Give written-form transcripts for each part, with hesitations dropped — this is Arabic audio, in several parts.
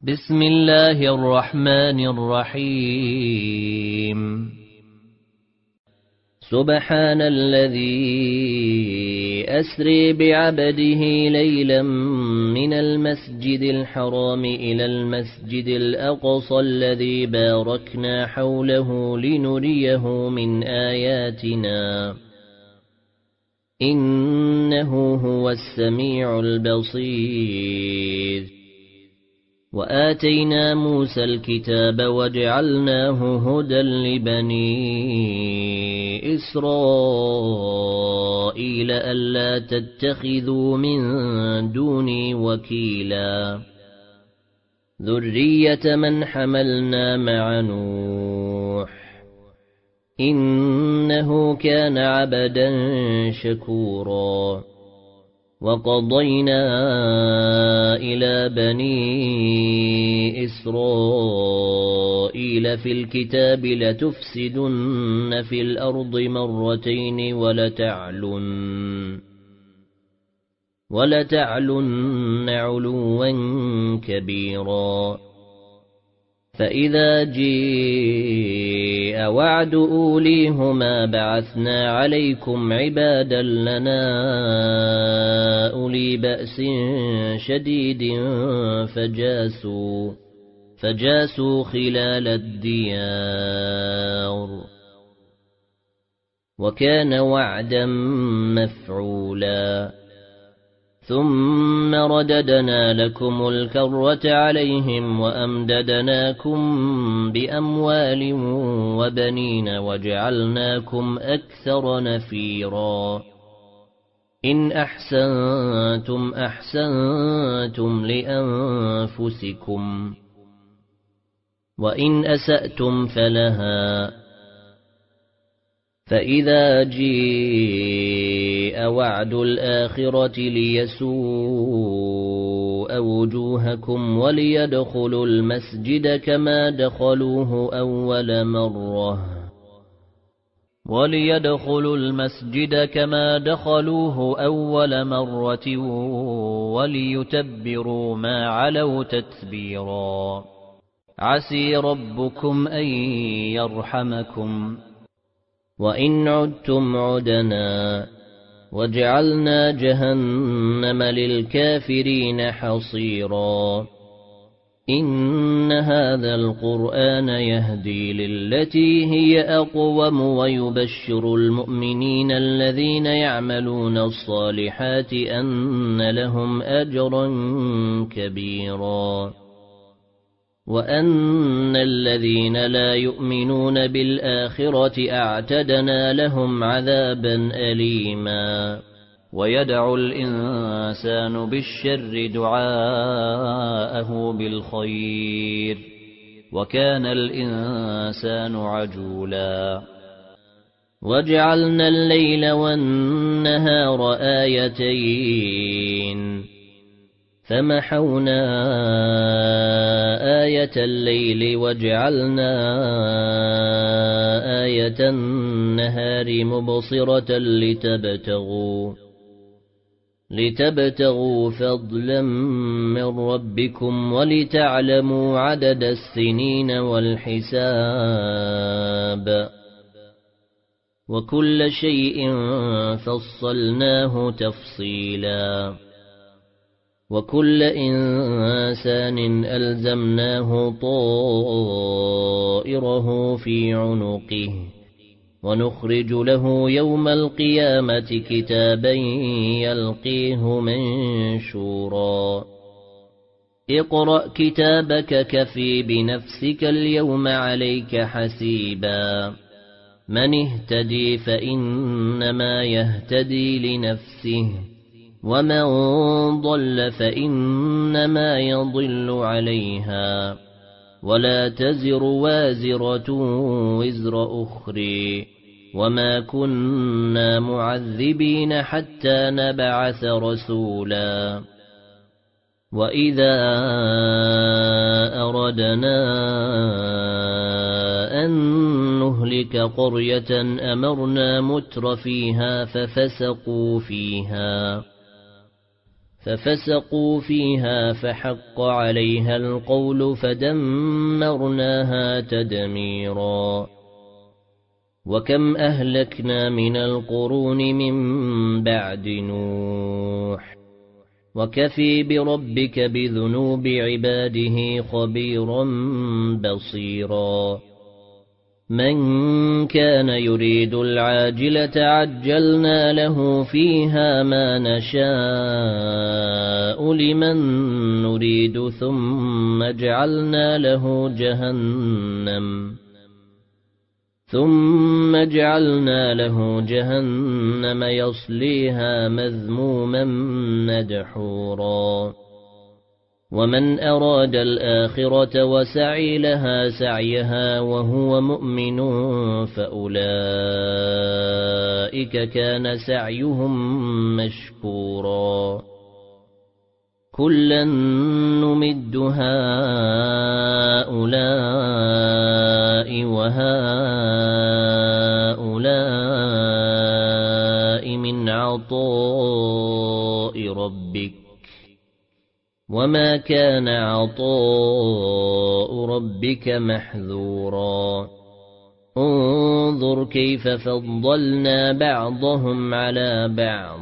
بسم الله الرحمن الرحيم. سبحان الذي أسري بعبده ليلا من المسجد الحرام إلى المسجد الأقصى الذي باركنا حوله لنريه من آياتنا إنه هو السميع البصير. وآتينا موسى الكتاب وجعلناه هدى لبني إسرائيل ألا تتخذوا من دوني وكيلا ذرية من حملنا مع نوح إنه كان عبدا شكورا. وقضينا إلى بني إسرائيل في الكتاب لتفسدن في الأرض مرتين ولتعلن علوا كبيرا. فإذا جاء وعد أوليهما بعثنا عليكم عبادا لنا أولي بأس شديد فجاسوا خلال الديار وكان وعدا مفعولا. ثم رددنا لكم الكرة عليهم وأمددناكم بأموال وبنين وجعلناكم أكثر نفيرا. إن أحسنتم أحسنتم لأنفسكم وإن أسأتم فلها. فإذا جاء وعد الآخرة ليسوء وجوهكم وليدخلوا المسجد كما دخلوه أول مرة وليتبروا ما علوا تتبيرا. عسى ربكم أن يرحمكم وإن عدتم عدنا وجعلنا جهنم للكافرين حصيرا. إن هذا القرآن يهدي للتي هي أقوم ويبشر المؤمنين الذين يعملون الصالحات أن لهم أجرا كبيرا وأن الذين لا يؤمنون بالآخرة أعتدنا لهم عذابا أليما. ويدعو الإنسان بالشر دعاءه بالخير وكان الإنسان عجولا. وجعلنا الليل والنهار آيتين فمحونا آية الليل وجعلنا آية النهار مبصرة لتبتغوا فضلا من ربكم ولتعلموا عدد السنين والحساب وكل شيء فصلناه تفصيلا. وكل إنسان ألزمناه طائره في عنقه ونخرج له يوم القيامة كتابا يلقيه منشورا. اقرأ كتابك كفى بنفسك اليوم عليك حسيبا. من اهتدي فإنما يهتدي لنفسه ومن ضل فإنما يضل عليها ولا تزر وازرة وزر أخرى وما كنا معذبين حتى نبعث رسولا. وإذا أردنا أن نهلك قرية أمرنا متر فيها ففسقوا فيها ففسقوا فيها فحق عليها القول فدمرناها تدميرا وكم أهلكنا من القرون من بعد نوح وكفي بربك بذنوب عباده خبيرا بصيرا من كان يريد العاجلة عجلنا له فيها ما نشاء لمن نريد ثم جعلنا له جهنم يصليها مذموما مدحورا ومن أراد الآخرة وسعي لها سعيها وهو مؤمن فأولئك كان سعيهم مشكورا كلا نمد هؤلاء وهؤلاء من عطاء ربك وما كان عطاء ربك محذورا انظر كيف فضلنا بعضهم على بعض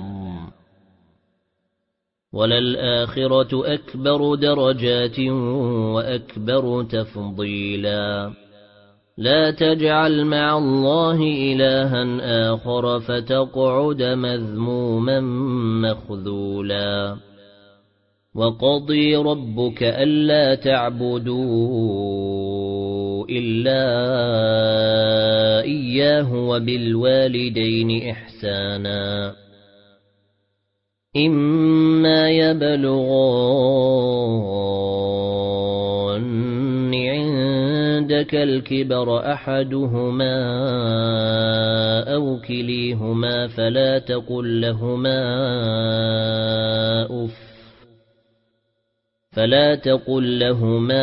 وللآخرة أكبر درجات وأكبر تفضيلا لا تجعل مع الله إلها آخر فتقعد مذموما مخذولا وقضي ربك ألا تعبدوا إلا إياه وبالوالدين إحسانا إما يبلغن عندك الكبر أحدهما أو كليهما فلا تقل لهما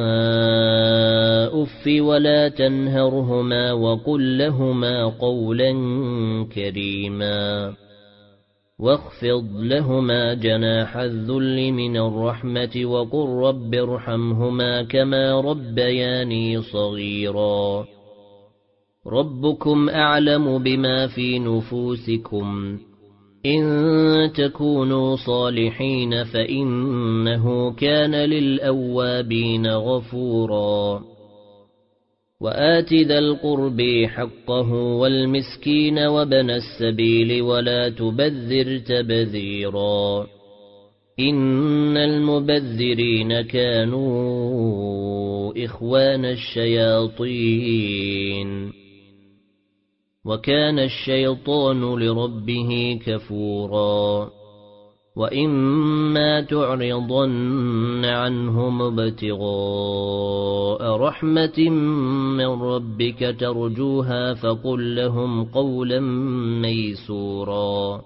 أف ولا تنهرهما وقل لهما قولا كريما واخفض لهما جناح الذل من الرحمة وقل رب ارحمهما كما ربياني صغيرا ربكم أعلم بما في نفوسكم إن تكونوا صالحين فإنه كان للأوابين غفورا وآت ذا القرب حقه والمسكين وابن السبيل ولا تبذر تبذيرا إن المبذرين كانوا إخوان الشياطين وكان الشيطان لربه كفورا وإما تعرضن عنهم ابتغاء رحمة من ربك ترجوها فقل لهم قولا ميسورا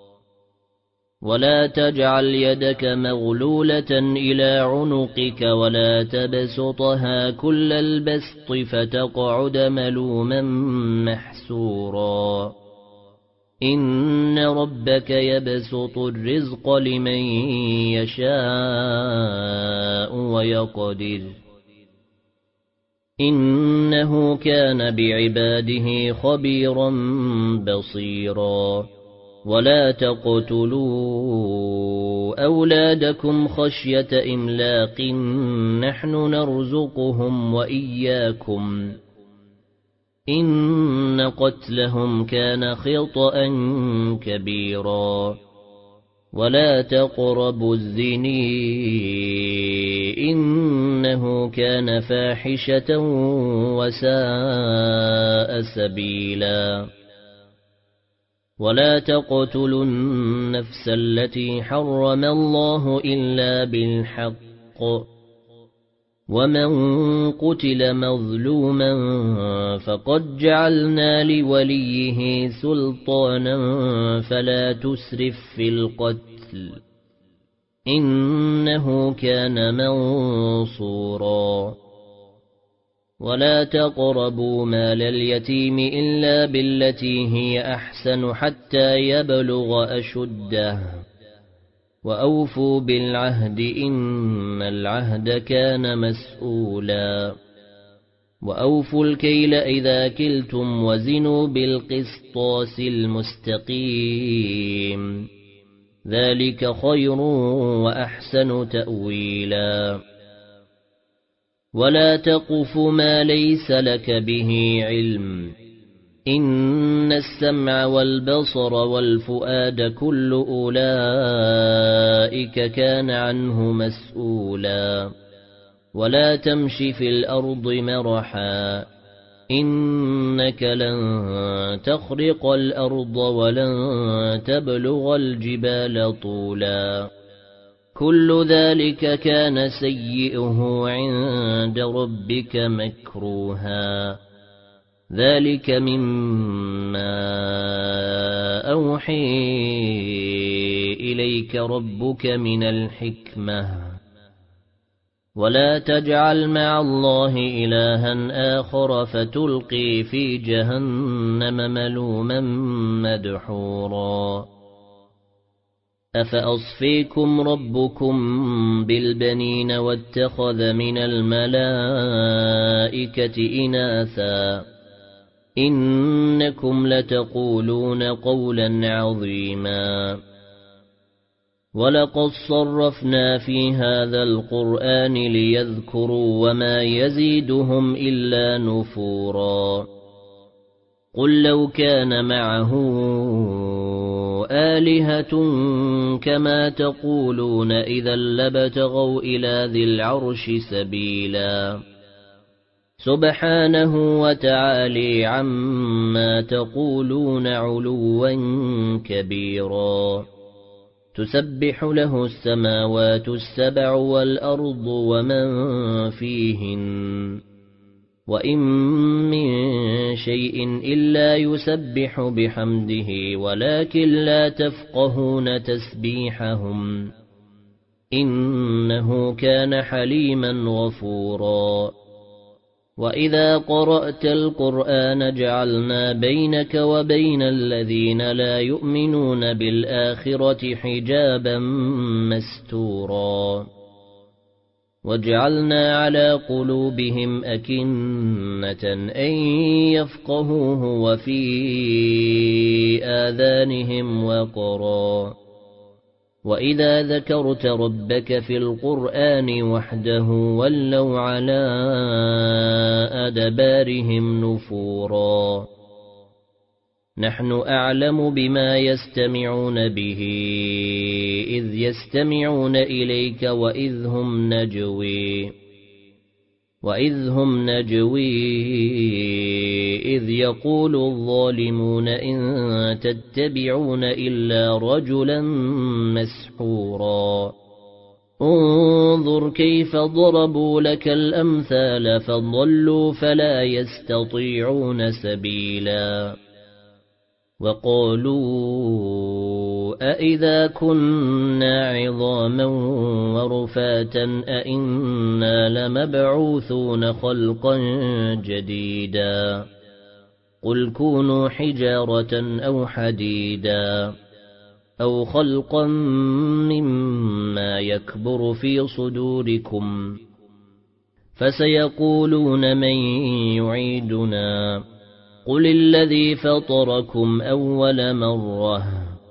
ولا تجعل يدك مغلولة إلى عنقك ولا تبسطها كل البسط فتقعد ملوما محسورا إن ربك يبسط الرزق لمن يشاء ويقدر إنه كان بعباده خبيرا بصيرا ولا تقتلوا أولادكم خشية إملاق نحن نرزقهم وإياكم إن قتلهم كان خطأ كبيرا ولا تقربوا الزنا إنه كان فاحشة وساء سبيلا ولا تقتلوا النفس التي حرم الله إلا بالحق ومن قتل مظلوما فقد جعلنا لوليه سلطانا فلا تسرف في القتل إنه كان منصورا ولا تقربوا مال اليتيم إلا بالتي هي أحسن حتى يبلغ أشده وأوفوا بالعهد إن العهد كان مسؤولا وأوفوا الكيل إذا كلتم وزنوا بالقسطاس المستقيم ذلك خير وأحسن تأويلا ولا تقف ما ليس لك به علم إن السمع والبصر والفؤاد كل أولئك كان عنه مسؤولا ولا تمش في الأرض مرحا إنك لن تخرق الأرض ولن تبلغ الجبال طولا كل ذلك كان سيئه عند ربك مكروها ذلك مما أوحي إليك ربك من الحكمة ولا تجعل مع الله إلها آخر فتلقي في جهنم ملوما مدحورا أفأصفيكم ربكم بالبنين واتخذ من الملائكة إناثا إنكم لتقولون قولا عظيما ولقد صرفنا في هذا القرآن ليذكروا وما يزيدهم إلا نفورا قل لو كان معه آلهة كما تقولون إذا لابتغوا إلى ذي العرش سبيلا سبحانه وتعالى عما تقولون علوا كبيرا تسبح له السماوات السبع والأرض ومن فيهن وإن من شيء إلا يسبح بحمده ولكن لا تفقهون تسبيحهم إنه كان حليما غفورا وإذا قرأت القرآن جعلنا بينك وبين الذين لا يؤمنون بالآخرة حجابا مستورا وجعلنا على قلوبهم أكنة أن يفقهوه وفي آذانهم وقرا وإذا ذكرت ربك في القرآن وحده ولوا على أدبارهم نفورا نحن أعلم بما يستمعون به إذ يستمعون إليك وإذ هم نجوي إذ يقول الظالمون إن تتبعون إلا رجلا مسحورا انظر كيف ضربوا لك الأمثال فضلوا فلا يستطيعون سبيلا وقالوا أإذا كنا عظاما ورفاتا أإنا لمبعوثون خلقا جديدا قل كونوا حجارة أو حديدا أو خلقا مما يكبر في صدوركم فسيقولون من يعيدنا قل الذي فطركم أول مرة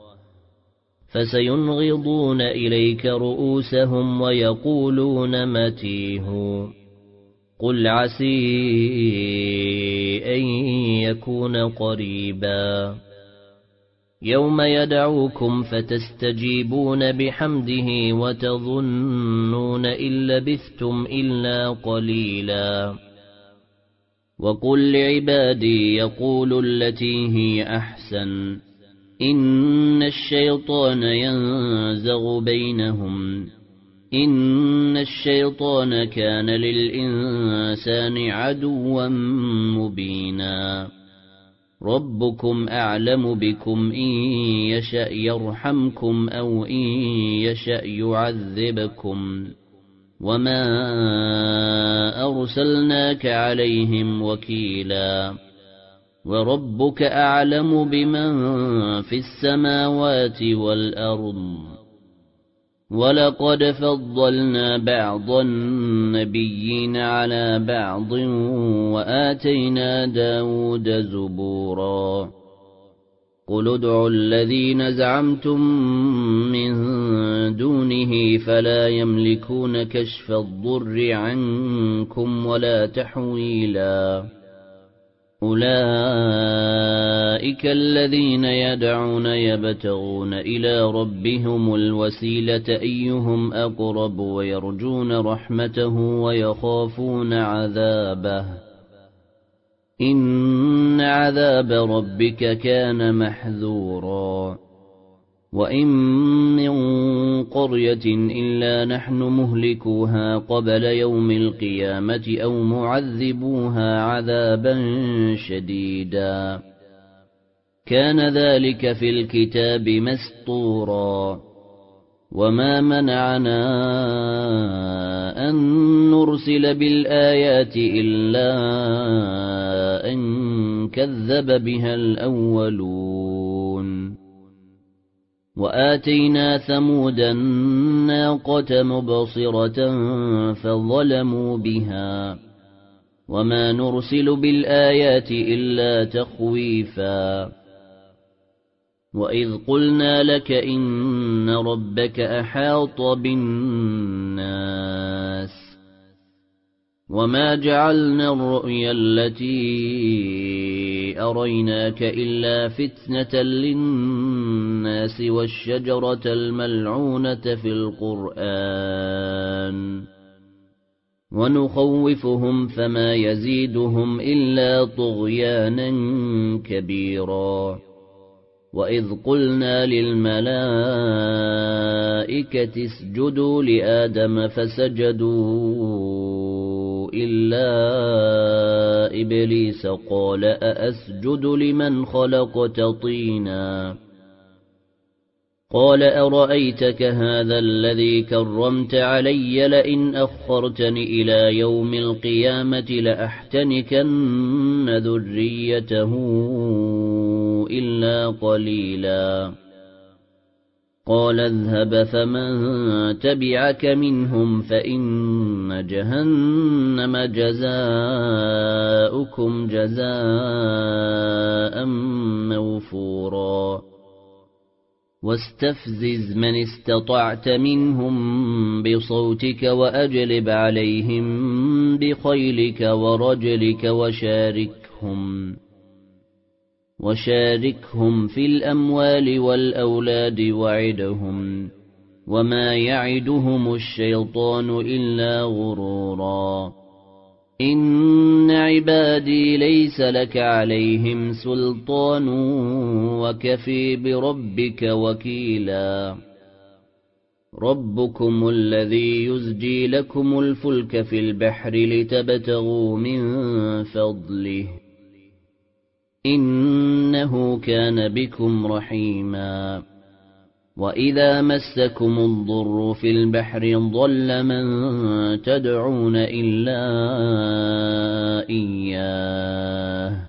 فسينغضون إليك رؤوسهم ويقولون متيه قل عسي أن يكون قريبا يوم يدعوكم فتستجيبون بحمده وتظنون إن لبثتم إلا قليلا وقل لعبادي يقولوا التي هي أحسن إن الشيطان ينزغ بينهم إن الشيطان كان للإنسان عدوا مبينا ربكم أعلم بكم إن يشأ يرحمكم أو إن يشأ يعذبكم وما أرسلناك عليهم وكيلا وربك أعلم بمن في السماوات والأرض وَلَقَدْ فَضَّلْنَا بَعْضَ النَّبِيِّينَ عَلَى بَعْضٍ وَآتَيْنَا دَاوُودَ زُبُورًا قُلِ ادْعُوا الَّذِينَ زَعَمْتُم مِّن دُونِهِ فَلَا يَمْلِكُونَ كَشْفَ الضُّرِّ عَنكُمْ وَلَا تَحْوِيلًا أُولَئِكَ الَّذِينَ يَدْعُونَ يَبْتَغُونَ إِلَى رَبِّهِمُ الْوَسِيلَةَ أَيُّهُمْ أَقْرَبُ وَيَرْجُونَ رَحْمَتَهُ وَيَخَافُونَ عَذَابَهُ إِنَّ عَذَابَ رَبِّكَ كَانَ مَحْذُورًا وَإِن مِّن قَرْيَةٍ إِلَّا نَحْنُ مُهْلِكُوهَا قَبْلَ يَوْمِ الْقِيَامَةِ أَوْ مُعَذِّبُوهَا عَذَابًا شَدِيدًا كَانَ ذَلِكَ فِي الْكِتَابِ مَسْطُورًا وَمَا مَنَعَنَا أَن نُّرْسِلَ بِالْآيَاتِ إِلَّا أَن كَذَّبَ بِهَا الْأَوَّلُونَ وَآتَيْنَا ثَمُودَ النَّاقَةَ مُبْصِرَةً فَظَلَمُوا بِهَا وَمَا نُرْسِلُ بِالْآيَاتِ إِلَّا تَخْوِيفًا وَإِذْ قُلْنَا لَكَ إِنَّ رَبَّكَ أَحَاطَ بِالنَّاسِ وَمَا جَعَلْنَا الرُّؤْيَا الَّتِي أَرَيْنَاكَ إِلَّا فِتْنَةً لِلنَّاسِ وَالشَّجَرَةَ الْمَلْعُونَةَ فِي الْقُرْآنِ وَنُخَوِّفُهُمْ فَمَا يَزِيدُهُمْ إِلَّا طُغْيَانًا كَبِيرًا وَإِذْ قُلْنَا لِلْمَلَائِكَةِ اسْجُدُوا لِآدَمَ فَسَجَدُوا إِلَّا إِبْلِيسَ قَالَ أَأَسْجُدُ لِمَنْ خَلَقْتَ طِينًا قَالَ أَرَأَيْتَكَ هَذَا الَّذِي كَرَّمْتَ عَلَيَّ لَئِنْ أَخَّرْتَنِ إِلَى يَوْمِ الْقِيَامَةِ لَأَحْتَنِكَنَّ ذُرِّيَّتَهُ إِلَّا قَلِيلًا قَالَ اذْهَبْ فَمَن تَبِعَكَ مِنْهُمْ فَإِنَّ جَهَنَّمَ جَزَاؤُكُمْ جَزَاءً مَّوْفُورًا وَاسْتَفْزِزْ مَنِ اسْتَطَعْتَ مِنْهُمْ بِصَوْتِكَ وَأَجْلِبْ عَلَيْهِمْ بِخَيْلِكَ وَرَجِلِكَ وشاركهم في الأموال والأولاد وعدهم وما يعدهم الشيطان إلا غرورا إن عبادي ليس لك عليهم سلطان وكفي بربك وكيلا ربكم الذي يزجي لكم الفلك في البحر لتبتغوا من فضله إنه كان بكم رحيما وإذا مسكم الضر في البحر ضل من تدعون إلا إياه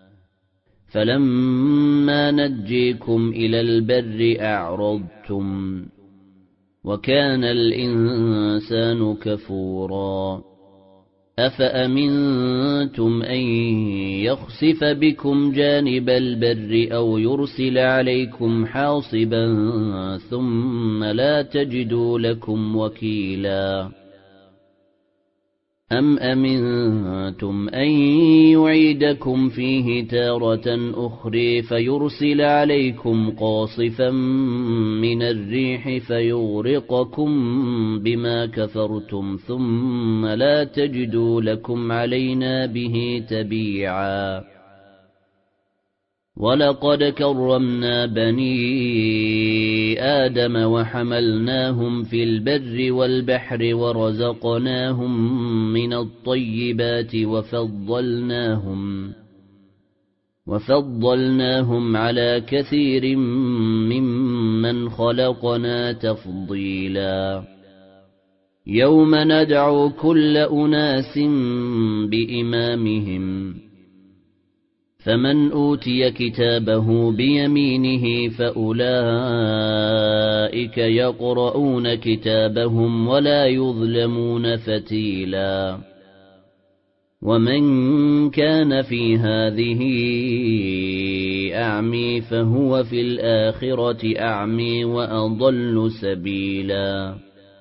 فلما نجيكم إلى البر أعرضتم وكان الإنسان كفورا أفأمنتم أن يخسف بكم جانب البر أو يرسل عليكم حاصبا ثم لا تجدوا لكم وكيلا أم أمنتم أن يعيدكم فيه تارة أخرى فيرسل عليكم قاصفا من الريح فيغرقكم بما كفرتم ثم لا تجدوا لكم علينا به تبيعا ولقد كرمنا بني آدم وحملناهم في البر والبحر ورزقناهم من الطيبات وفضلناهم على كثير ممن خلقنا تفضيلا يوم ندعو كل أناس بإمامهم فمن أوتي كتابه بيمينه فأولئك يقرؤون كتابهم ولا يظلمون فتيلا ومن كان في هذه أعمي فهو في الآخرة أعمي وأضل سبيلا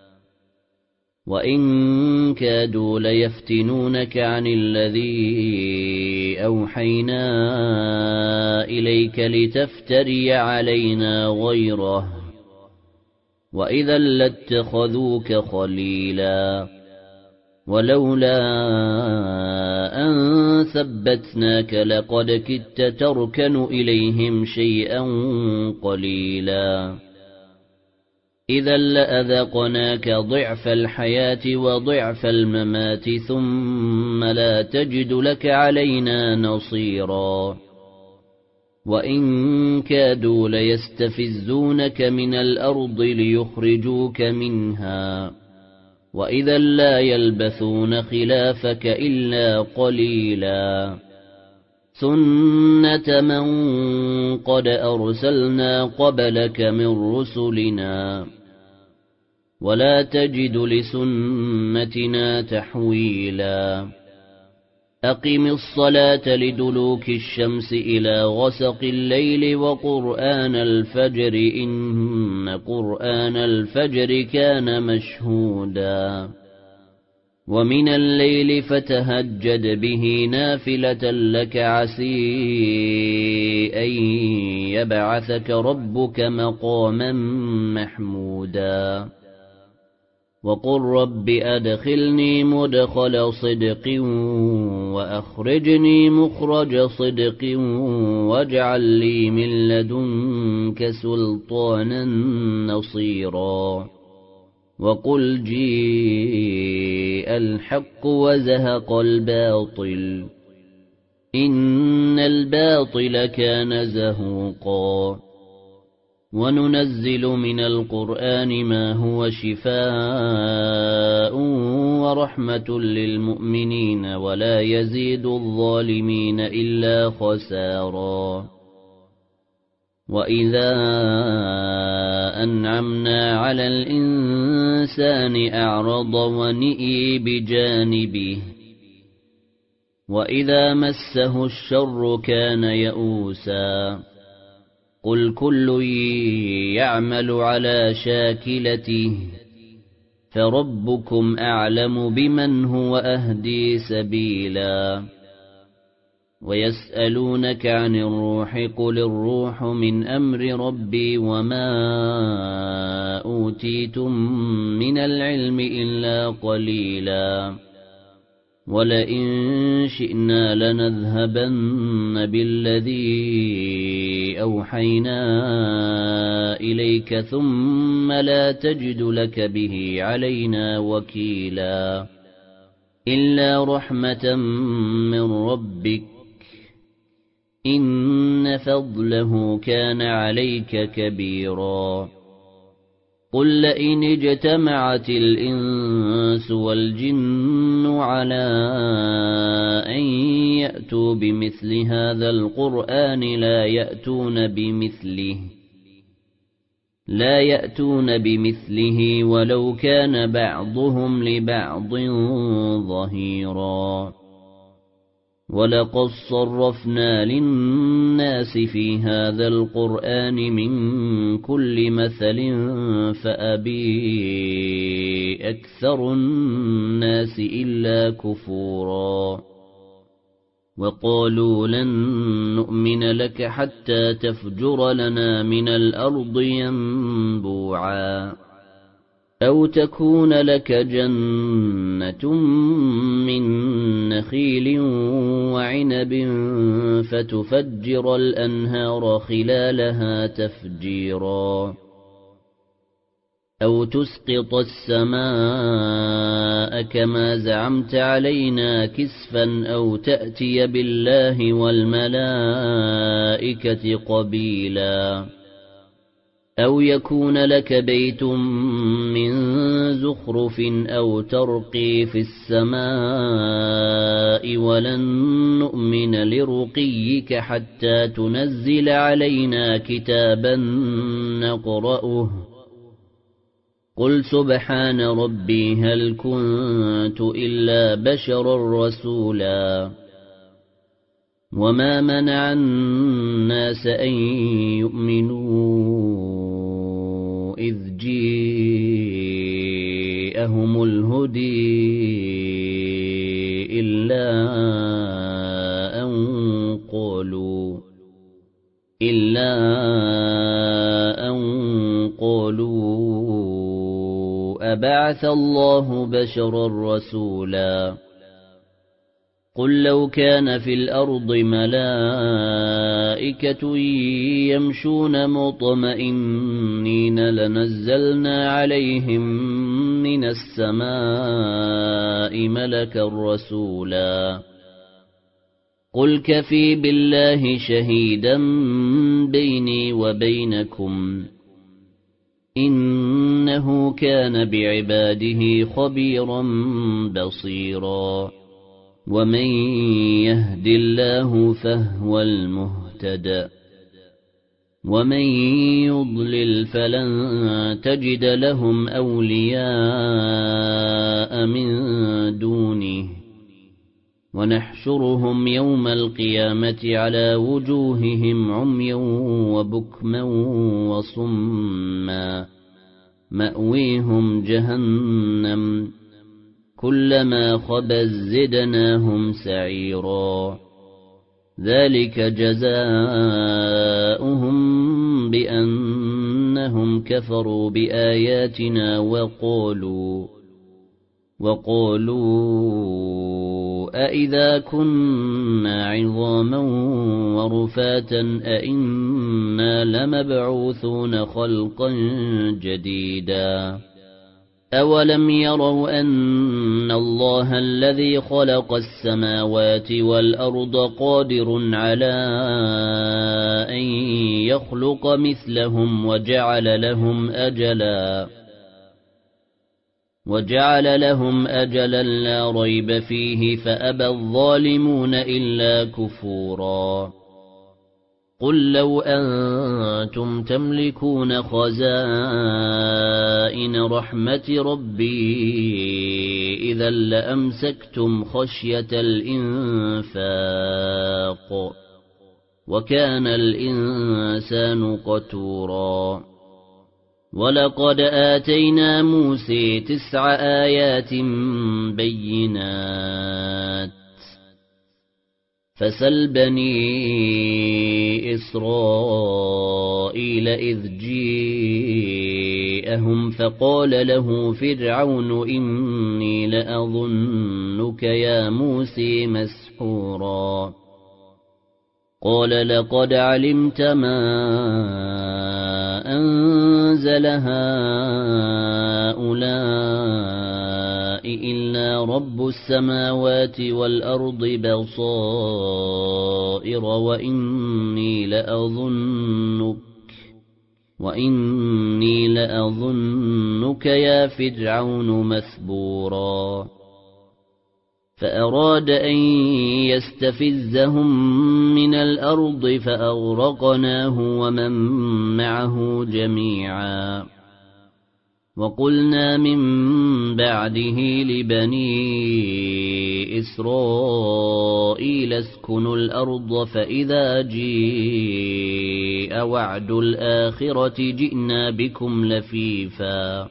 وإن كادوا ليفتنونك عن الذي أوحينا إليك لتفتري علينا غيره وإذا لاتخذوك خليلا ولولا أن ثبتناك لقد كدت تركن إليهم شيئا قليلا إذا لأذقناك ضعف الحياة وضعف الممات ثم لا تجد لك علينا نصيرا وإن كادوا ليستفزونك من الأرض ليخرجوك منها وإذا لا يلبثون خلافك إلا قليلا سنة من قد أرسلنا قبلك من رسلنا ولا تجد لسنتنا تحويلا أقم الصلاة لدلوك الشمس إلى غسق الليل وقرآن الفجر إن قرآن الفجر كان مشهودا ومن الليل فتهجد به نافلة لك عسي أن يبعثك ربك مقاما محمودا وقل رب أدخلني مدخل صدق وأخرجني مخرج صدق واجعل لي من لدنك سلطانا نصيرا وقل جيء الحق وزهق الباطل إن الباطل كان زهوقا وننزل من القرآن ما هو شفاء ورحمة للمؤمنين ولا يزيد الظالمين إلا خسارا وإذا أنعمنا على الإنسان أعرض ونئي بجانبه وإذا مسه الشر كان يئوسا قل كل يعمل على شاكلته فربكم أعلم بمن هو أهدي سبيلا ويسألونك عن الروح قل الروح من أمر ربي وما أوتيتم من العلم إلا قليلا ولئن شئنا لنذهبن بالذي أوحينا إليك ثم لا تجد لك به علينا وكيلا إلا رحمة من ربك إن فضله كان عليك كبيرا قل لئن اجتمعت الإنس والجن على أن يأتوا بمثل هذا القرآن لا يأتون بمثله ولو كان بعضهم لبعض ظهيرا ولقد صرفنا للناس في هذا القرآن من كل مثل فأبي أكثر الناس إلا كفورا وقالوا لن نؤمن لك حتى تفجر لنا من الأرض ينبوعا أو تكون لك جنة من نخيل وعنب فتفجر الأنهار خلالها تفجيرا أو تسقط السماء كما زعمت علينا كسفا أو تأتي بالله والملائكة قبيلا أو يكون لك بيت من زخرف أو ترقي في السماء ولن نؤمن لرقيك حتى تنزل علينا كتابا نقرأه قل سبحان ربي هل كنت إلا بشرا رسولا وما منع الناس أن يؤمنوا إذ جاءهم الهدي إلا أن قالوا أبعث الله بشرا رسولا قل لو كان في الأرض ملائكة يمشون مطمئنين لنزلنا عليهم من السماء ملكا رسولا قل كفي بالله شهيدا بيني وبينكم إنه كان بعباده خبيرا بصيرا ومن يهد الله فهو المهتد ومن يضلل فلن تجد لهم أولياء من دونه ونحشرهم يوم القيامة على وجوههم عميا وبكما وصما مأويهم جهنم كلما خبت زدناهم سعيرا ذلك جزاؤهم بأنهم كفروا بآياتنا وقالوا أئذا كنا عظاما ورفاتا أئنا لمبعوثون خلقا جديدا أولم يروا أن الله الذي خلق السماوات والأرض قادر على أن يخلق مثلهم وجعل لهم أجلا لا ريب فيه فأبى الظالمون إلا كفورا قل لو أنتم تملكون خزائن رحمة ربي إذا لأمسكتم خشية الإنفاق وكان الإنسان قتورا ولقد آتينا موسى 9 آيات بينات فسل بني إسرائيل إذ جاءهم فقال له فرعون إني لأظنك يا موسى مسحورا قال لقد علمت ما أنزل هؤلاء إلا رب السماوات والأرض بصائر وإني لأظنك يا فرعون مثبورا فأراد أن يستفزهم من الأرض فأغرقناه ومن معه جميعا وقلنا من بعده لبني إسرائيل اسكنوا الأرض فإذا جاء وعد الآخرة جئنا بكم لفيفا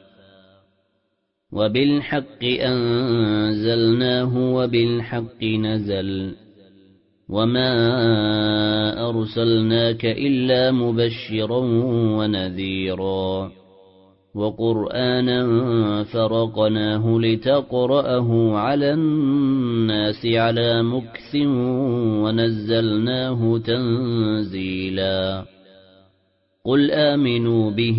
وبالحق أنزلناه وبالحق نزل وما أرسلناك إلا مبشرا ونذيرا وقرآنا فرقناه لتقرأه على الناس على مكث ونزلناه تنزيلا قل آمنوا به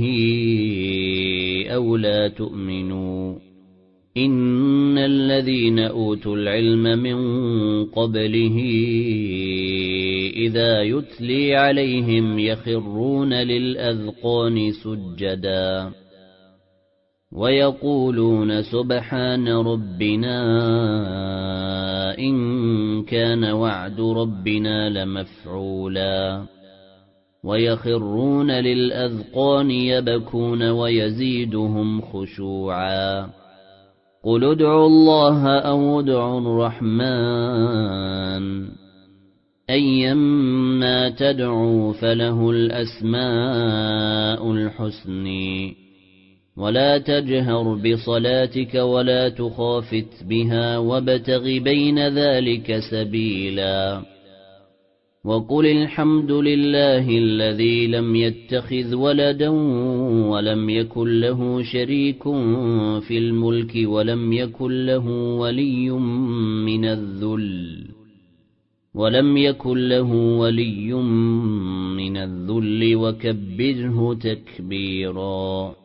أو لا تؤمنوا إن الذين أوتوا العلم من قبله إذا يتلي عليهم يخرون للأذقان سجدا ويقولون سبحان ربنا إن كان وعد ربنا لمفعولا ويخرون للأذقان يبكون ويزيدهم خشوعا قل ادعوا الله أو ادعوا الرحمن أيما تدعوا فله الأسماء الحسن ولا تجهر بصلاتك ولا تخافت بها وابتغ بين ذلك سبيلا وقل الحمد لله الذي لم يتخذ ولدا ولم يكن له شريك في الملك ولم يكن له ولي من الذل وكبره تكبيرا